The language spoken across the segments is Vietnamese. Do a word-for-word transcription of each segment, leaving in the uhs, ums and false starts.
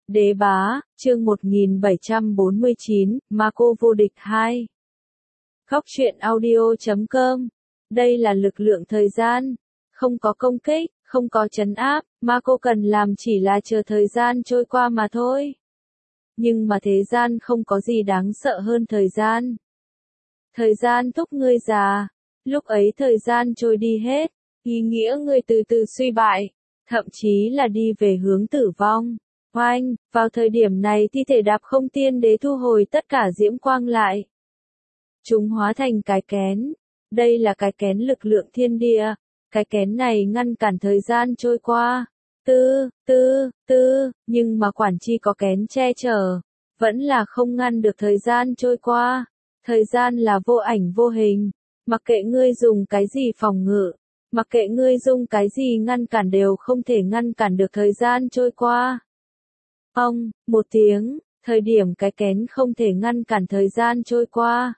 Đế bá, chương một nghìn bảy trăm bốn mươi chín, Marco vô địch hai. Góc truyện audio chấm com. Đây là lực lượng thời gian. Không có công kích, không có trấn áp, Marco cần làm chỉ là chờ thời gian trôi qua mà thôi. Nhưng mà thế gian không có gì đáng sợ hơn thời gian. Thời gian thúc ngươi già. Lúc ấy thời gian trôi đi hết, ý nghĩa ngươi từ từ suy bại, thậm chí là đi về hướng tử vong. Oanh, vào thời điểm này thi thể đạp không tiên đế thu hồi tất cả diễm quang lại. Chúng hóa thành cái kén. Đây là cái kén lực lượng thiên địa. Cái kén này ngăn cản thời gian trôi qua. Tư, tư, tư, nhưng mà quản chi có kén che chở. Vẫn là không ngăn được thời gian trôi qua. Thời gian là vô ảnh vô hình. Mặc kệ ngươi dùng cái gì phòng ngự. Mặc kệ ngươi dùng cái gì ngăn cản đều không thể ngăn cản được thời gian trôi qua. Ông, một tiếng, thời điểm cái kén không thể ngăn cản thời gian trôi qua.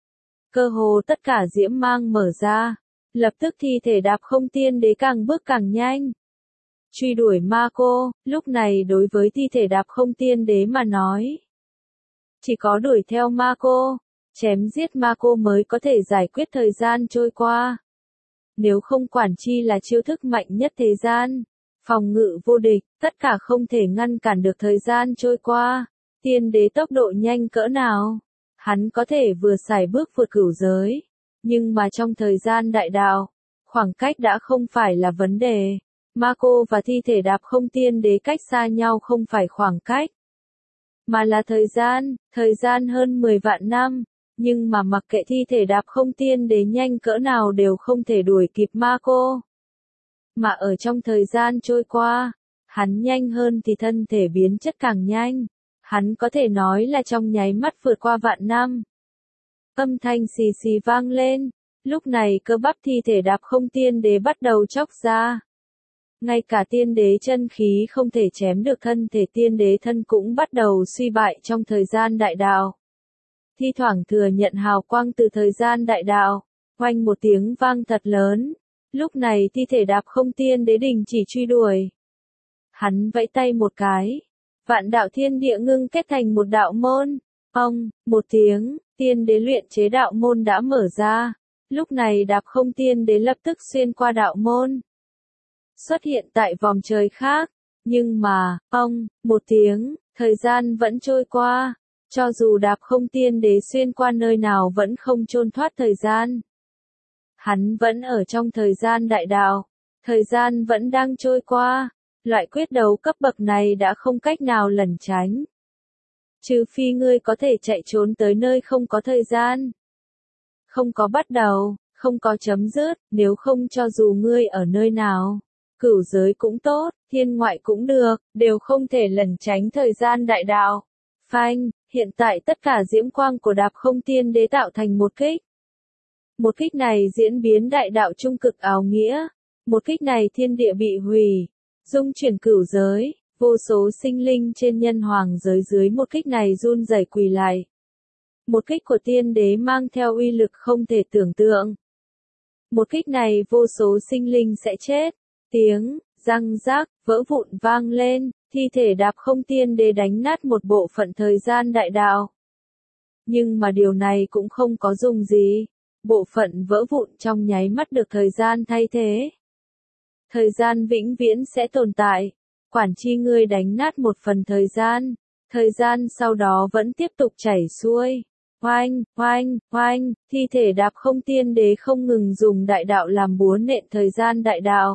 Cơ hồ tất cả diễm mang mở ra, lập tức thi thể đạp không tiên đế càng bước càng nhanh. Truy đuổi Marco, lúc này đối với thi thể đạp không tiên đế mà nói. Chỉ có đuổi theo Marco, chém giết Marco mới có thể giải quyết thời gian trôi qua. Nếu không quản chi là chiêu thức mạnh nhất thế gian. Phòng ngự vô địch, tất cả không thể ngăn cản được thời gian trôi qua. Tiên đế tốc độ nhanh cỡ nào? Hắn có thể vừa sải bước vượt cửu giới. Nhưng mà trong thời gian đại đạo, khoảng cách đã không phải là vấn đề. Marco và thi thể đạp không tiên đế cách xa nhau không phải khoảng cách. Mà là thời gian, thời gian hơn mười vạn năm. Nhưng mà mặc kệ thi thể đạp không tiên đế nhanh cỡ nào đều không thể đuổi kịp Marco. Mà ở trong thời gian trôi qua, hắn nhanh hơn thì thân thể biến chất càng nhanh. Hắn có thể nói là trong nháy mắt vượt qua vạn năm. Âm thanh xì xì vang lên, lúc này cơ bắp thi thể đạp không tiên đế bắt đầu chóc ra. Ngay cả tiên đế chân khí không thể chém được thân thể tiên đế thân cũng bắt đầu suy bại trong thời gian đại đạo. Thi thoảng thừa nhận hào quang từ thời gian đại đạo, oanh một tiếng vang thật lớn. Lúc này thi thể đạp không tiên đế đình chỉ truy đuổi. Hắn vẫy tay một cái. Vạn đạo thiên địa ngưng kết thành một đạo môn. Ông, một tiếng, tiên đế luyện chế đạo môn đã mở ra. Lúc này đạp không tiên đế lập tức xuyên qua đạo môn. Xuất hiện tại vòng trời khác. Nhưng mà, ông, một tiếng, thời gian vẫn trôi qua. Cho dù đạp không tiên đế xuyên qua nơi nào vẫn không chôn thoát thời gian. Hắn vẫn ở trong thời gian đại đạo, thời gian vẫn đang trôi qua, loại quyết đấu cấp bậc này đã không cách nào lẩn tránh. Trừ phi ngươi có thể chạy trốn tới nơi không có thời gian. Không có bắt đầu, không có chấm dứt, nếu không cho dù ngươi ở nơi nào, cửu giới cũng tốt, thiên ngoại cũng được, đều không thể lẩn tránh thời gian đại đạo. Phanh, hiện tại tất cả diễm quang của đạp không tiên đế tạo thành một kích. Một kích này diễn biến đại đạo trung cực áo nghĩa. Một kích này thiên địa bị hủy. Dung chuyển cửu giới. Vô số sinh linh trên nhân hoàng giới dưới một kích này run rẩy quỳ lại. Một kích của tiên đế mang theo uy lực không thể tưởng tượng. Một kích này vô số sinh linh sẽ chết. Tiếng, răng rác, vỡ vụn vang lên. Thi thể đạp không tiên đế đánh nát một bộ phận thời gian đại đạo. Nhưng mà điều này cũng không có dùng gì. Bộ phận vỡ vụn trong nháy mắt được thời gian thay thế. Thời gian vĩnh viễn sẽ tồn tại. Quản chi ngươi đánh nát một phần thời gian. Thời gian sau đó vẫn tiếp tục chảy xuôi. Oanh, oanh, oanh, thi thể đạp không tiên đế không ngừng dùng đại đạo làm búa nện thời gian đại đạo.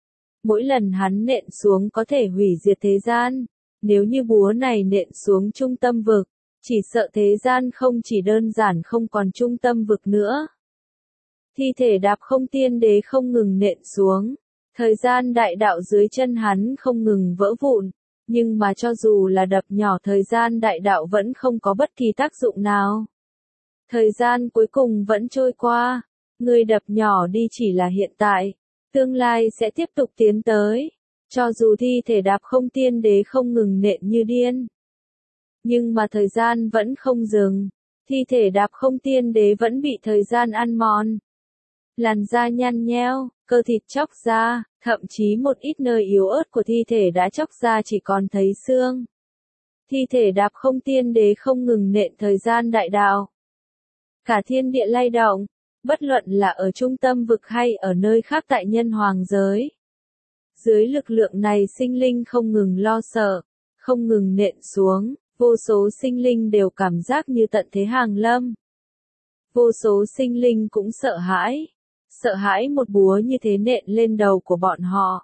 Mỗi lần hắn nện xuống có thể hủy diệt thế gian. Nếu như búa này nện xuống trung tâm vực, chỉ sợ thế gian không chỉ đơn giản không còn trung tâm vực nữa. Thi thể đạp không tiên đế không ngừng nện xuống. Thời gian đại đạo dưới chân hắn không ngừng vỡ vụn. Nhưng mà cho dù là đập nhỏ thời gian đại đạo vẫn không có bất kỳ tác dụng nào. Thời gian cuối cùng vẫn trôi qua. Người đập nhỏ đi chỉ là hiện tại. Tương lai sẽ tiếp tục tiến tới. Cho dù thi thể đạp không tiên đế không ngừng nện như điên. Nhưng mà thời gian vẫn không dừng. Thi thể đạp không tiên đế vẫn bị thời gian ăn mòn. Làn da nhăn nheo, cơ thịt chóc ra, thậm chí một ít nơi yếu ớt của thi thể đã chóc ra chỉ còn thấy xương. thi thể đạp không tiên đế không ngừng nện thời gian đại đạo. Cả thiên địa lay động, bất luận là ở trung tâm vực hay ở nơi khác tại nhân hoàng giới. Dưới lực lượng này sinh linh không ngừng lo sợ, không ngừng nện xuống, vô số sinh linh đều cảm giác như tận thế hàng lâm. Vô số sinh linh cũng sợ hãi, sợ hãi một búa như thế nện lên đầu của bọn họ.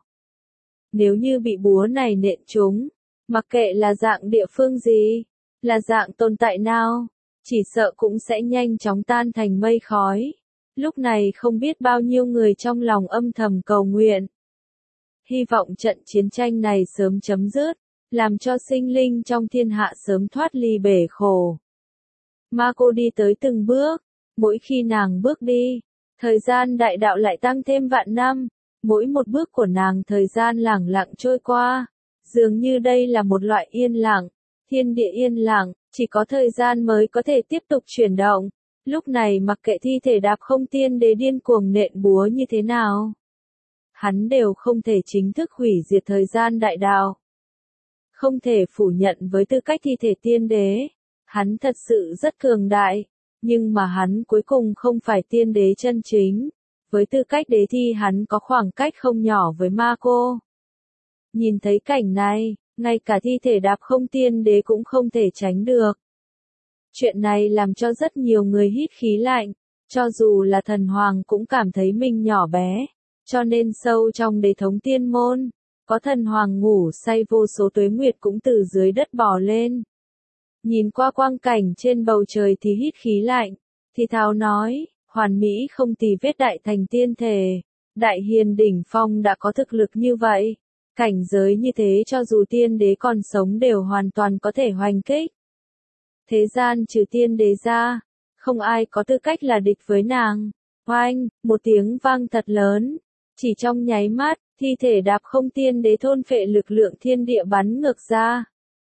Nếu như bị búa này nện trúng, mặc kệ là dạng địa phương gì, là dạng tồn tại nào, chỉ sợ cũng sẽ nhanh chóng tan thành mây khói. Lúc này không biết bao nhiêu người trong lòng âm thầm cầu nguyện. Hy vọng trận chiến tranh này sớm chấm dứt, làm cho sinh linh trong thiên hạ sớm thoát ly bể khổ. Ma cô đi tới từng bước, mỗi khi nàng bước đi, thời gian đại đạo lại tăng thêm vạn năm, mỗi một bước của nàng thời gian lẳng lặng trôi qua, dường như đây là một loại yên lặng, thiên địa yên lặng, chỉ có thời gian mới có thể tiếp tục chuyển động. Lúc này mặc kệ thi thể đạp không tiên đế điên cuồng nện búa như thế nào, hắn đều không thể chính thức hủy diệt thời gian đại đạo. Không thể phủ nhận với tư cách thi thể tiên đế, hắn thật sự rất cường đại, nhưng mà hắn cuối cùng không phải tiên đế chân chính. Với tư cách đế thi hắn có khoảng cách không nhỏ với ma cô. Nhìn thấy cảnh này, ngay cả thi thể đạp không tiên đế cũng không thể tránh được. Chuyện này làm cho rất nhiều người hít khí lạnh, cho dù là thần hoàng cũng cảm thấy mình nhỏ bé, cho nên sâu trong đế thống tiên môn, có thần hoàng ngủ say vô số tuế nguyệt cũng từ dưới đất bò lên. Nhìn qua quang cảnh trên bầu trời thì hít khí lạnh, thì thào nói, hoàn mỹ không tì vết đại thành tiên thể, đại hiền đỉnh phong đã có thực lực như vậy, cảnh giới như thế cho dù tiên đế còn sống đều hoàn toàn có thể hoành kích. Thế gian trừ tiên đế ra, không ai có tư cách là địch với nàng. Oanh, một tiếng vang thật lớn, chỉ trong nháy mắt, thi thể đạp không tiên đế thôn phệ lực lượng thiên địa bắn ngược ra.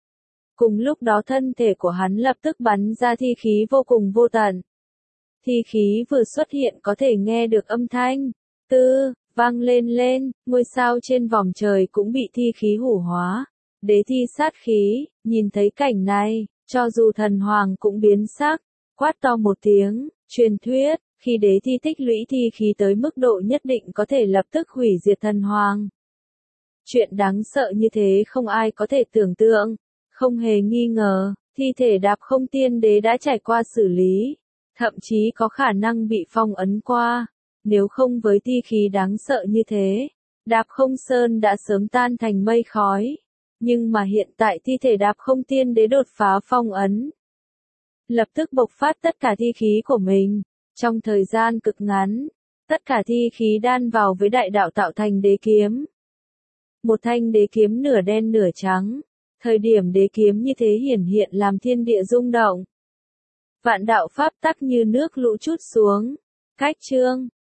Cùng lúc đó thân thể của hắn lập tức bắn ra thi khí vô cùng vô tận. Thi khí vừa xuất hiện có thể nghe được âm thanh, tư, vang lên lên, ngôi sao trên vòm trời cũng bị thi khí hủ hóa. Đế thi sát khí, nhìn thấy cảnh này, cho dù thần hoàng cũng biến sắc, quát to một tiếng, truyền thuyết, khi đế thi tích lũy thi khí tới mức độ nhất định có thể lập tức hủy diệt thần hoàng. Chuyện đáng sợ như thế không ai có thể tưởng tượng, không hề nghi ngờ, thi thể đạp không tiên đế đã trải qua xử lý, thậm chí có khả năng bị phong ấn qua, nếu không với thi khí đáng sợ như thế, đạp không sơn đã sớm tan thành mây khói. Nhưng mà hiện tại thi thể đạp không tiên đế đột phá phong ấn. Lập tức bộc phát tất cả thi khí của mình. Trong thời gian cực ngắn, tất cả thi khí đan vào với đại đạo tạo thành đế kiếm. Một thanh đế kiếm nửa đen nửa trắng. Thời điểm đế kiếm như thế hiển hiện làm thiên địa rung động. Vạn đạo pháp tắc như nước lũ trút xuống. Cách chương.